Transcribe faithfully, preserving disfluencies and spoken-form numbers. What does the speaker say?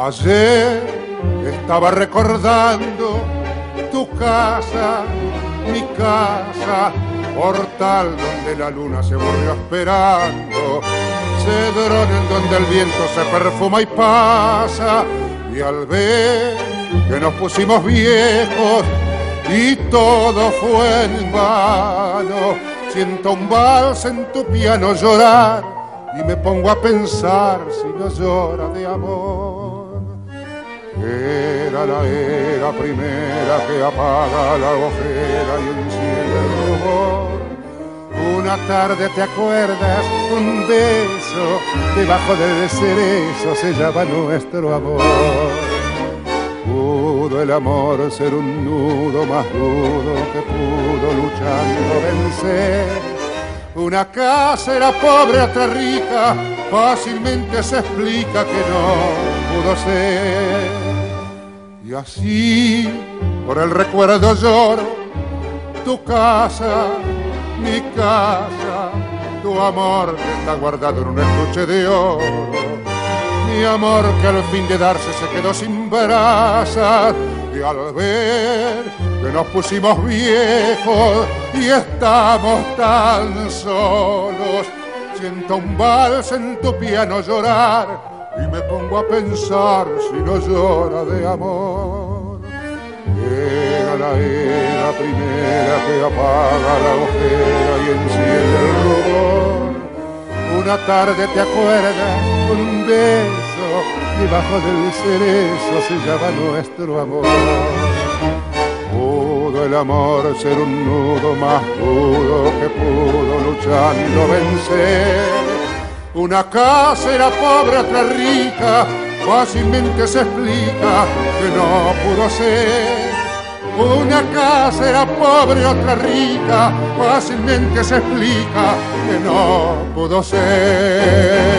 Ayer estaba recordando tu casa, mi casa, portal donde la luna se volvió esperando, cedrón en donde el viento se perfuma y pasa, y al ver que nos pusimos viejos y todo fue en vano, siento un vals en tu piano llorar y me pongo a pensar si no llora de amor. Era la era primera que apaga la ojera y enciende el rubor. Una tarde, ¿te acuerdas? Un beso debajo del cerezo sellaba nuestro amor. Pudo el amor ser un nudo más rudo que pudo luchando vencer. Una casa era pobre, otra rica, fácilmente se explica que no pudo ser. Y así, por el recuerdo lloro, tu casa, mi casa, tu amor que está guardado en un estuche de oro. Mi amor que al fin de darse se quedó sin brasas, y al ver que nos pusimos viejos y estamos tan solos, siento un vals en tu piano llorar y me pongo a pensar si no llora de amor. Era la era primera que apaga la ojera y enciende el rubor. Una tarde, ¿te acuerdas? Con un beso debajo del cerezo sellaba nuestro amor. Pudo el amor ser un nudo más rudo que pudo luchando vencer. Una casa era pobre, otra rica, fácilmente se explica que no pudo ser. Una casa era pobre, otra rica, fácilmente se explica que no pudo ser.